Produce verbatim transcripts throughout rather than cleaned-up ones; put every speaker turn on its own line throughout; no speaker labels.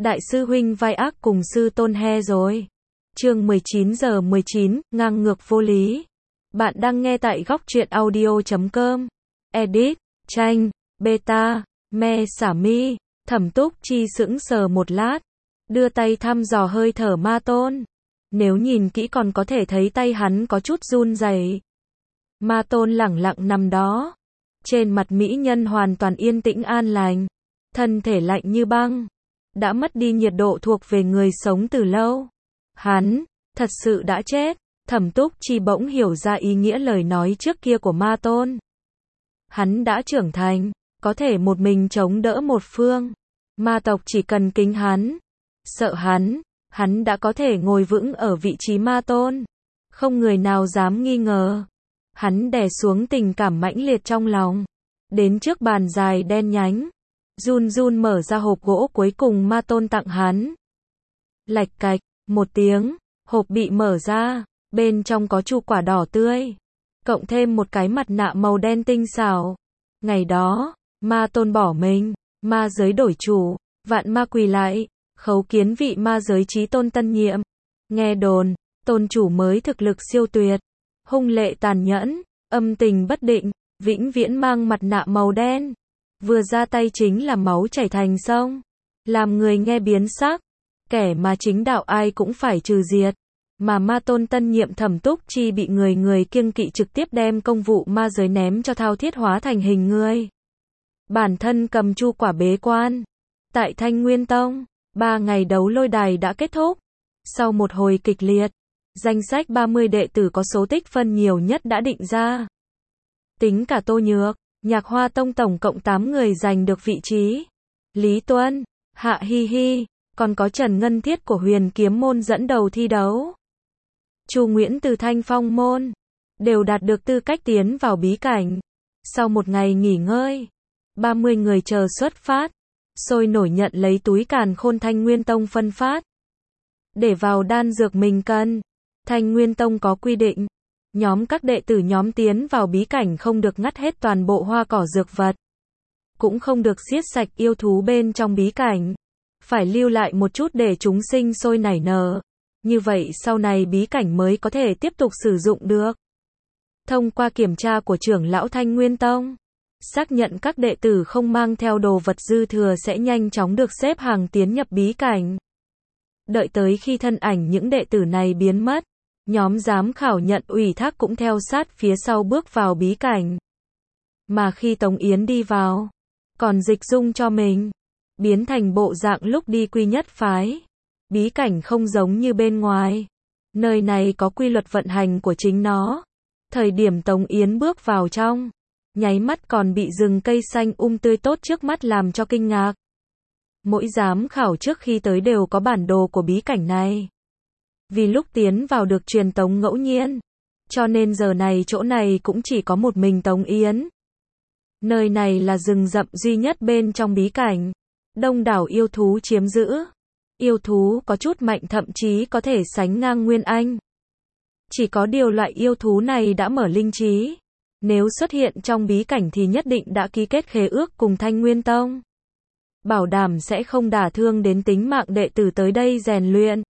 Đại sư huynh vai ác cùng sư tôn he rồi. Chương mười chín giờ mười chín, ngang ngược vô lý. Bạn đang nghe tại góc truyện audio chấm com. Edit, tranh, beta, me xả mi. Thẩm Túc Chi sững sờ một lát, đưa tay thăm dò hơi thở Ma Tôn. Nếu nhìn kỹ còn có thể thấy tay hắn có chút run rẩy. Ma Tôn lẳng lặng nằm đó, trên mặt mỹ nhân hoàn toàn yên tĩnh an lành, thân thể lạnh như băng, đã mất đi nhiệt độ thuộc về người sống từ lâu. Hắn thật sự đã chết. Thẩm Túc Chi bỗng hiểu ra ý nghĩa lời nói trước kia của Ma Tôn. Hắn đã trưởng thành, có thể một mình chống đỡ một phương. Ma tộc chỉ cần kính hắn, sợ hắn, hắn đã có thể ngồi vững ở vị trí Ma Tôn. Không người nào dám nghi ngờ. Hắn đè xuống tình cảm mãnh liệt trong lòng, đến trước bàn dài đen nhánh, run run mở ra hộp gỗ cuối cùng Ma Tôn tặng hắn. Lạch cạch, một tiếng, hộp bị mở ra, bên trong có chu quả đỏ tươi, cộng thêm một cái mặt nạ màu đen tinh xảo. Ngày đó, Ma Tôn bỏ mình, ma giới đổi chủ, vạn ma quỳ lại, khấu kiến vị ma giới chí tôn tân nhiệm. Nghe đồn, tôn chủ mới thực lực siêu tuyệt, hung lệ tàn nhẫn, âm tình bất định, vĩnh viễn mang mặt nạ màu đen. Vừa ra tay chính là máu chảy thành sông, làm người nghe biến sắc. Kẻ mà chính đạo ai cũng phải trừ diệt. Mà Ma Tôn tân nhiệm Thẩm Túc Chi bị người người kiêng kỵ trực tiếp đem công vụ ma giới ném cho thao thiết hóa thành hình người. Bản thân cầm chu quả bế quan. Tại Thanh Nguyên Tông, ba ngày đấu lôi đài đã kết thúc. Sau một hồi kịch liệt, danh sách ba mươi đệ tử có số tích phân nhiều nhất đã định ra. Tính cả Tô Nhược, Nhạc Hoa Tông tổng cộng tám người giành được vị trí. Lý Tuân, Hạ Hi Hi, còn có Trần Ngân Thiết của Huyền Kiếm Môn dẫn đầu thi đấu. Chu Nguyễn từ Thanh Phong Môn, đều đạt được tư cách tiến vào bí cảnh. Sau một ngày nghỉ ngơi, ba mươi người chờ xuất phát, sôi nổi nhận lấy túi càn khôn Thanh Nguyên Tông phân phát. Để vào đan dược mình cần, Thanh Nguyên Tông có quy định, nhóm các đệ tử nhóm tiến vào bí cảnh không được ngắt hết toàn bộ hoa cỏ dược vật, cũng không được giết sạch yêu thú bên trong bí cảnh, phải lưu lại một chút để chúng sinh sôi nảy nở. Như vậy sau này bí cảnh mới có thể tiếp tục sử dụng được. Thông qua kiểm tra của trưởng lão Thanh Nguyên Tông, xác nhận các đệ tử không mang theo đồ vật dư thừa sẽ nhanh chóng được xếp hàng tiến nhập bí cảnh. Đợi tới khi thân ảnh những đệ tử này biến mất, nhóm giám khảo nhận ủy thác cũng theo sát phía sau bước vào bí cảnh. Mà khi Tống Yến đi vào, còn dịch dung cho mình, biến thành bộ dạng lúc đi quy nhất phái. Bí cảnh không giống như bên ngoài. Nơi này có quy luật vận hành của chính nó. Thời điểm Tống Yến bước vào trong, nháy mắt còn bị rừng cây xanh um tươi tốt trước mắt làm cho kinh ngạc. Mỗi giám khảo trước khi tới đều có bản đồ của bí cảnh này. Vì lúc tiến vào được truyền tống ngẫu nhiên, cho nên giờ này chỗ này cũng chỉ có một mình Tống Yến. Nơi này là rừng rậm duy nhất bên trong bí cảnh. Đông đảo yêu thú chiếm giữ. Yêu thú có chút mạnh thậm chí có thể sánh ngang Nguyên Anh. Chỉ có điều loại yêu thú này đã mở linh trí. Nếu xuất hiện trong bí cảnh thì nhất định đã ký kết khế ước cùng Thanh Nguyên Tông. Bảo đảm sẽ không đả thương đến tính mạng đệ tử tới đây rèn luyện.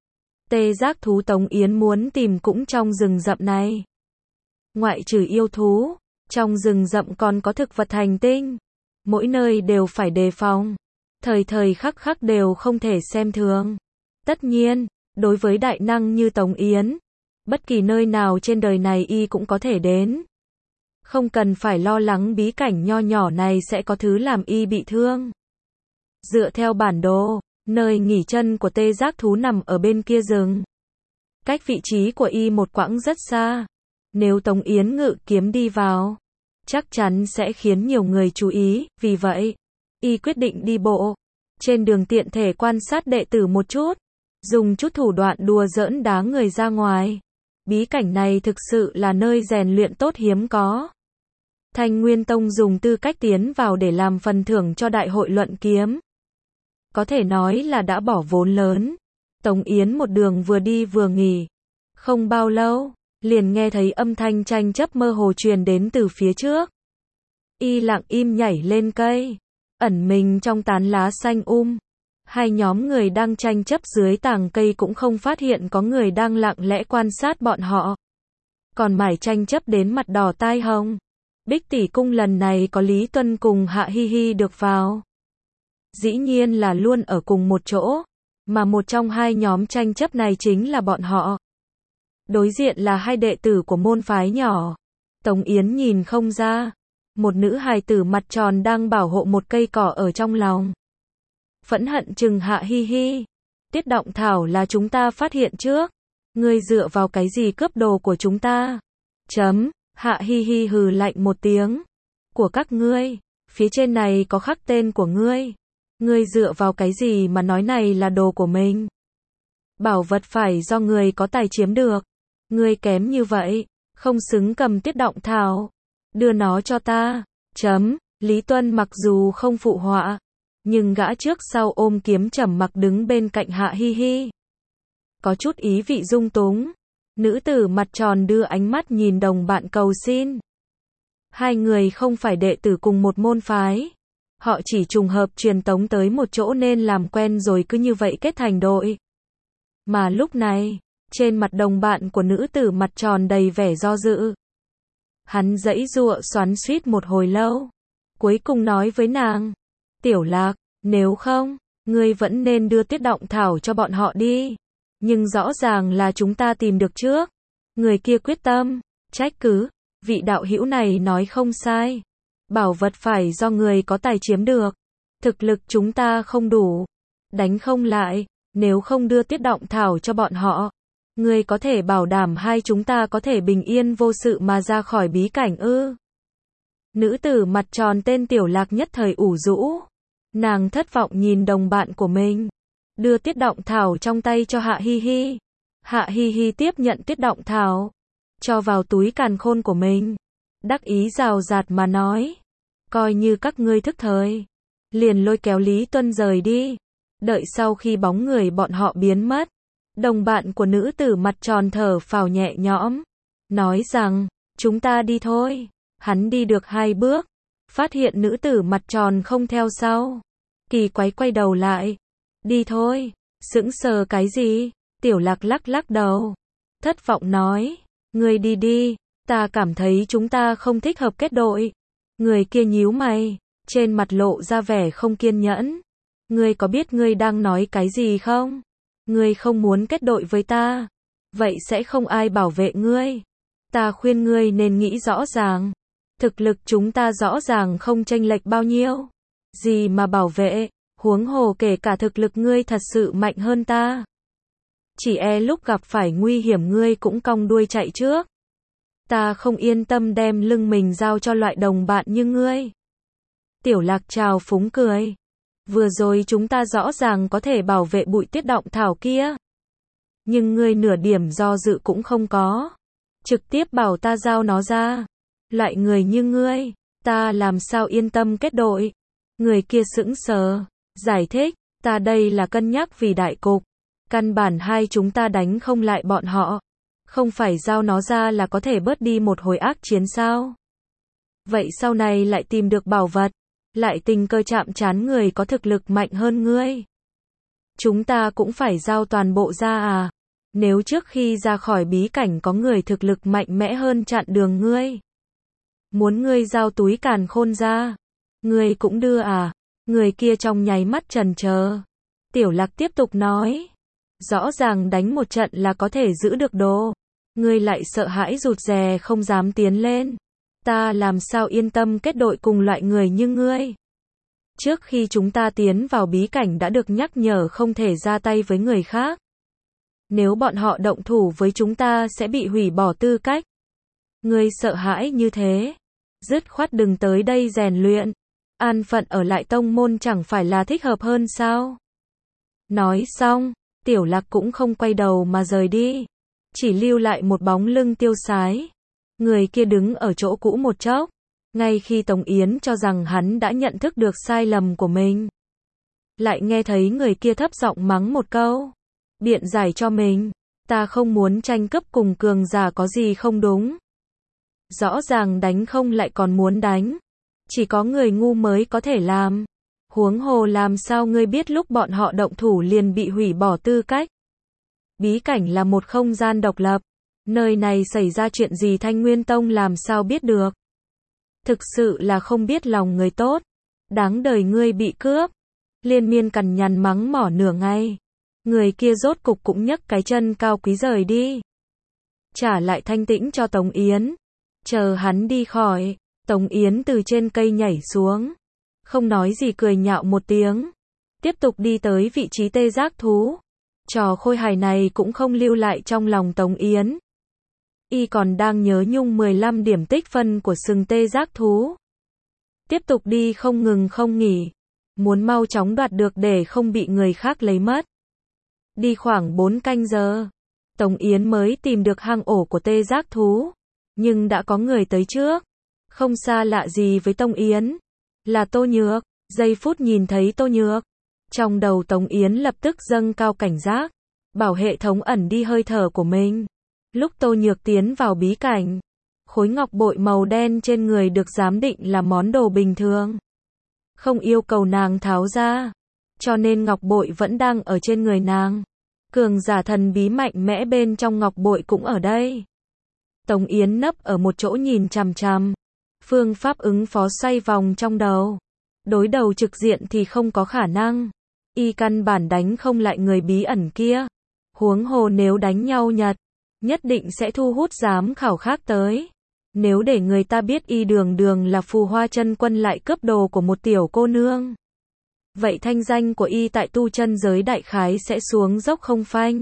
Tê giác thú Tống Yến muốn tìm cũng trong rừng rậm này. Ngoại trừ yêu thú, trong rừng rậm còn có thực vật hành tinh. Mỗi nơi đều phải đề phòng. Thời thời khắc khắc đều không thể xem thường. Tất nhiên, đối với đại năng như Tống Yến, bất kỳ nơi nào trên đời này y cũng có thể đến. Không cần phải lo lắng bí cảnh nho nhỏ này sẽ có thứ làm y bị thương. Dựa theo bản đồ, nơi nghỉ chân của tê giác thú nằm ở bên kia rừng. Cách vị trí của y một quãng rất xa. Nếu Tống Yến ngự kiếm đi vào, chắc chắn sẽ khiến nhiều người chú ý, vì vậy y quyết định đi bộ. Trên đường tiện thể quan sát đệ tử một chút, dùng chút thủ đoạn đùa giỡn đá người ra ngoài. Bí cảnh này thực sự là nơi rèn luyện tốt hiếm có. Thanh Nguyên Tông dùng tư cách tiến vào để làm phần thưởng cho đại hội luận kiếm. Có thể nói là đã bỏ vốn lớn. Tống Yến một đường vừa đi vừa nghỉ. Không bao lâu, liền nghe thấy âm thanh tranh chấp mơ hồ truyền đến từ phía trước. Y lặng im nhảy lên cây, ẩn mình trong tán lá xanh um. Hai nhóm người đang tranh chấp dưới tàng cây cũng không phát hiện có người đang lặng lẽ quan sát bọn họ. Còn mải tranh chấp đến mặt đỏ tai hồng. Bích Tỷ Cung lần này có Lý Tuân cùng Hạ Hi Hi được vào. Dĩ nhiên là luôn ở cùng một chỗ, mà một trong hai nhóm tranh chấp này chính là bọn họ. Đối diện là hai đệ tử của môn phái nhỏ. Tống Yến nhìn không ra, một nữ hài tử mặt tròn đang bảo hộ một cây cỏ ở trong lòng. Phẫn hận chừng Hạ Hi Hi. Tiết Động Thảo là chúng ta phát hiện trước. Ngươi dựa vào cái gì cướp đồ của chúng ta? Chấm. Hạ Hi Hi hừ lạnh một tiếng. Của các ngươi, phía trên này có khắc tên của ngươi. Ngươi dựa vào cái gì mà nói này là đồ của mình? Bảo vật phải do người có tài chiếm được. Ngươi kém như vậy, không xứng cầm Tiết Động Thảo. Đưa nó cho ta. Chấm. Lý Tuân mặc dù không phụ họa, nhưng gã trước sau ôm kiếm trầm mặc đứng bên cạnh Hạ Hi Hi. Có chút ý vị dung túng. Nữ tử mặt tròn đưa ánh mắt nhìn đồng bạn cầu xin. Hai người không phải đệ tử cùng một môn phái. Họ chỉ trùng hợp truyền tống tới một chỗ nên làm quen rồi cứ như vậy kết thành đội. Mà lúc này, trên mặt đồng bạn của nữ tử mặt tròn đầy vẻ do dự. Hắn giãy giụa xoắn xuýt một hồi lâu. Cuối cùng nói với nàng. Tiểu Lạc, nếu không, ngươi vẫn nên đưa Tiết Động Thảo cho bọn họ đi. Nhưng rõ ràng là chúng ta tìm được trước. Người kia quyết tâm, trách cứ, vị đạo hữu này nói không sai. Bảo vật phải do người có tài chiếm được. Thực lực chúng ta không đủ. Đánh không lại, nếu không đưa Tiết Động Thảo cho bọn họ. Ngươi có thể bảo đảm hai chúng ta có thể bình yên vô sự mà ra khỏi bí cảnh ư? Nữ tử mặt tròn tên Tiểu Lạc nhất thời ủ rũ. Nàng thất vọng nhìn đồng bạn của mình. Đưa Tiết Động Thảo trong tay cho Hạ Hi Hi. Hạ Hi Hi tiếp nhận Tiết Động Thảo, cho vào túi càn khôn của mình. Đắc ý rào rạt mà nói. Coi như các ngươi thức thời. Liền lôi kéo Lý Tuân rời đi. Đợi sau khi bóng người bọn họ biến mất, đồng bạn của nữ tử mặt tròn thở phào nhẹ nhõm. Nói rằng, chúng ta đi thôi. Hắn đi được hai bước. Phát hiện nữ tử mặt tròn không theo sau. Kỳ quái quay đầu lại. Đi thôi. Sững sờ cái gì? Tiểu Lạc lắc lắc đầu. Thất vọng nói. Ngươi đi đi. Ta cảm thấy chúng ta không thích hợp kết đội. Người kia nhíu mày. Trên mặt lộ ra vẻ không kiên nhẫn. Ngươi có biết ngươi đang nói cái gì không? Ngươi không muốn kết đội với ta. Vậy sẽ không ai bảo vệ ngươi. Ta khuyên ngươi nên nghĩ rõ ràng. Thực lực chúng ta rõ ràng không chênh lệch bao nhiêu. Gì mà bảo vệ, huống hồ kể cả thực lực ngươi thật sự mạnh hơn ta. Chỉ e lúc gặp phải nguy hiểm ngươi cũng cong đuôi chạy trước. Ta không yên tâm đem lưng mình giao cho loại đồng bạn như ngươi. Tiểu Lạc trào phúng cười. Vừa rồi chúng ta rõ ràng có thể bảo vệ bụi Tiết Động Thảo kia. Nhưng ngươi nửa điểm do dự cũng không có. Trực tiếp bảo ta giao nó ra. Loại người như ngươi, ta làm sao yên tâm kết đội. Người kia sững sờ, giải thích, ta đây là cân nhắc vì đại cục. Căn bản hai chúng ta đánh không lại bọn họ. Không phải giao nó ra là có thể bớt đi một hồi ác chiến sao? Vậy sau này lại tìm được bảo vật, lại tình cờ chạm trán người có thực lực mạnh hơn ngươi. Chúng ta cũng phải giao toàn bộ ra à? Nếu trước khi ra khỏi bí cảnh có người thực lực mạnh mẽ hơn chặn đường ngươi. Muốn ngươi giao túi càn khôn ra. Ngươi cũng đưa à? Người kia trong nháy mắt chần chờ. Tiểu Lạc tiếp tục nói. Rõ ràng đánh một trận là có thể giữ được đồ. Ngươi lại sợ hãi rụt rè không dám tiến lên. Ta làm sao yên tâm kết đội cùng loại người như ngươi. Trước khi chúng ta tiến vào bí cảnh đã được nhắc nhở không thể ra tay với người khác. Nếu bọn họ động thủ với chúng ta sẽ bị hủy bỏ tư cách. Ngươi sợ hãi như thế. Dứt khoát đừng tới đây rèn luyện. An phận ở lại tông môn chẳng phải là thích hợp hơn sao? Nói xong, Tiểu Lạc cũng không quay đầu mà rời đi. Chỉ lưu lại một bóng lưng tiêu sái. Người kia đứng ở chỗ cũ một chốc. Ngay khi Tống Yến cho rằng hắn đã nhận thức được sai lầm của mình. Lại nghe thấy người kia thấp giọng mắng một câu. Biện giải cho mình. Ta không muốn tranh cướp cùng cường giả có gì không đúng. Rõ ràng đánh không lại còn muốn đánh. Chỉ có người ngu mới có thể làm. Huống hồ làm sao ngươi biết lúc bọn họ động thủ liền bị hủy bỏ tư cách? Bí cảnh là một không gian độc lập. Nơi này xảy ra chuyện gì Thanh Nguyên Tông làm sao biết được? Thực sự là không biết lòng người tốt. Đáng đời ngươi bị cướp. Liên Miên cằn nhằn mắng mỏ nửa ngày. Người kia rốt cục cũng nhấc cái chân cao quý rời đi. Trả lại thanh tĩnh cho Tống Yến. Chờ hắn đi khỏi, Tống Yến từ trên cây nhảy xuống. Không nói gì cười nhạo một tiếng. Tiếp tục đi tới vị trí tê giác thú. Trò khôi hài này cũng không lưu lại trong lòng Tống Yến. Y còn đang nhớ nhung mười lăm điểm tích phân của sừng tê giác thú. Tiếp tục đi không ngừng không nghỉ. Muốn mau chóng đoạt được để không bị người khác lấy mất. Đi khoảng bốn canh giờ. Tống Yến mới tìm được hang ổ của tê giác thú. Nhưng đã có người tới trước. Không xa lạ gì với Tống Yến. Là Tô Nhược. Giây phút nhìn thấy Tô Nhược. Trong đầu Tống Yến lập tức dâng cao cảnh giác. Bảo hệ thống ẩn đi hơi thở của mình. Lúc Tô Nhược tiến vào bí cảnh. Khối ngọc bội màu đen trên người được giám định là món đồ bình thường. Không yêu cầu nàng tháo ra. Cho nên ngọc bội vẫn đang ở trên người nàng. Cường giả thần bí mạnh mẽ bên trong ngọc bội cũng ở đây. Tống Yến nấp ở một chỗ nhìn chằm chằm. Phương pháp ứng phó xoay vòng trong đầu. Đối đầu trực diện thì không có khả năng. Y căn bản đánh không lại người bí ẩn kia. Huống hồ nếu đánh nhau nhật, nhất định sẽ thu hút giám khảo khác tới. Nếu để người ta biết Y đường đường là phù hoa chân quân lại cướp đồ của một tiểu cô nương. Vậy thanh danh của Y tại tu chân giới đại khái sẽ xuống dốc không phanh.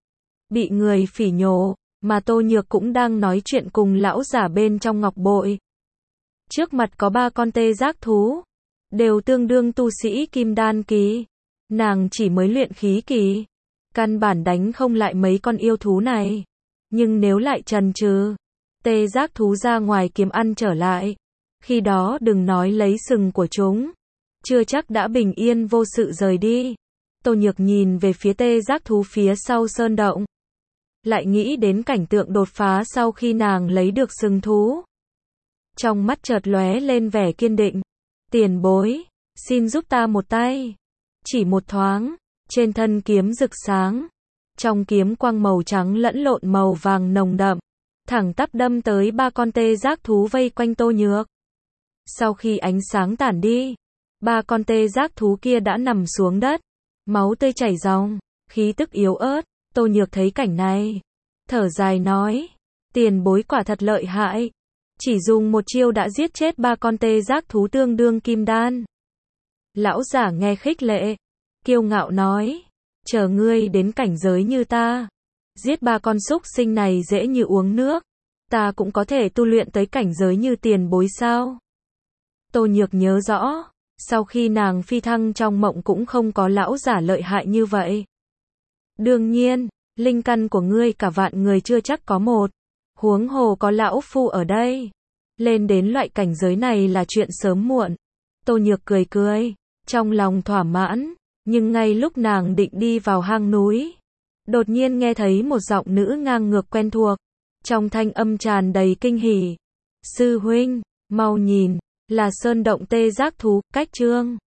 Bị người phỉ nhổ, mà Tô Nhược cũng đang nói chuyện cùng lão giả bên trong ngọc bội. Trước mặt có ba con tê giác thú. Đều tương đương tu sĩ kim đan kỳ. Nàng chỉ mới luyện khí kỳ. Căn bản đánh không lại mấy con yêu thú này. Nhưng nếu lại chần chừ, tê giác thú ra ngoài kiếm ăn trở lại. Khi đó đừng nói lấy sừng của chúng. Chưa chắc đã bình yên vô sự rời đi. Tô Nhược nhìn về phía tê giác thú phía sau sơn động. Lại nghĩ đến cảnh tượng đột phá sau khi nàng lấy được sừng thú. Trong mắt chợt lóe lên vẻ kiên định. Tiền bối, xin giúp ta một tay. Chỉ một thoáng, trên thân kiếm rực sáng. Trong kiếm quang màu trắng lẫn lộn màu vàng nồng đậm. Thẳng tắp đâm tới ba con tê giác thú vây quanh Tô Nhược. Sau khi ánh sáng tản đi, ba con tê giác thú kia đã nằm xuống đất. Máu tươi chảy ròng, khí tức yếu ớt. Tô Nhược thấy cảnh này. Thở dài nói. Tiền bối quả thật lợi hại. Chỉ dùng một chiêu đã giết chết ba con tê giác thú tương đương kim đan. Lão giả nghe khích lệ. Kiêu ngạo nói. Chờ ngươi đến cảnh giới như ta. Giết ba con súc sinh này dễ như uống nước. Ta cũng có thể tu luyện tới cảnh giới như tiền bối sao. Tô Nhược nhớ rõ. Sau khi nàng phi thăng trong mộng cũng không có lão giả lợi hại như vậy. Đương nhiên, linh căn của ngươi cả vạn người chưa chắc có một. Huống hồ có lão phu ở đây. Lên đến loại cảnh giới này là chuyện sớm muộn. Tô Nhược cười cười, trong lòng thỏa mãn. Nhưng ngay lúc nàng định đi vào hang núi, đột nhiên nghe thấy một giọng nữ ngang ngược quen thuộc. Trong thanh âm tràn đầy kinh hỉ. Sư huynh, mau nhìn, là sơn động tê giác thú, cách chương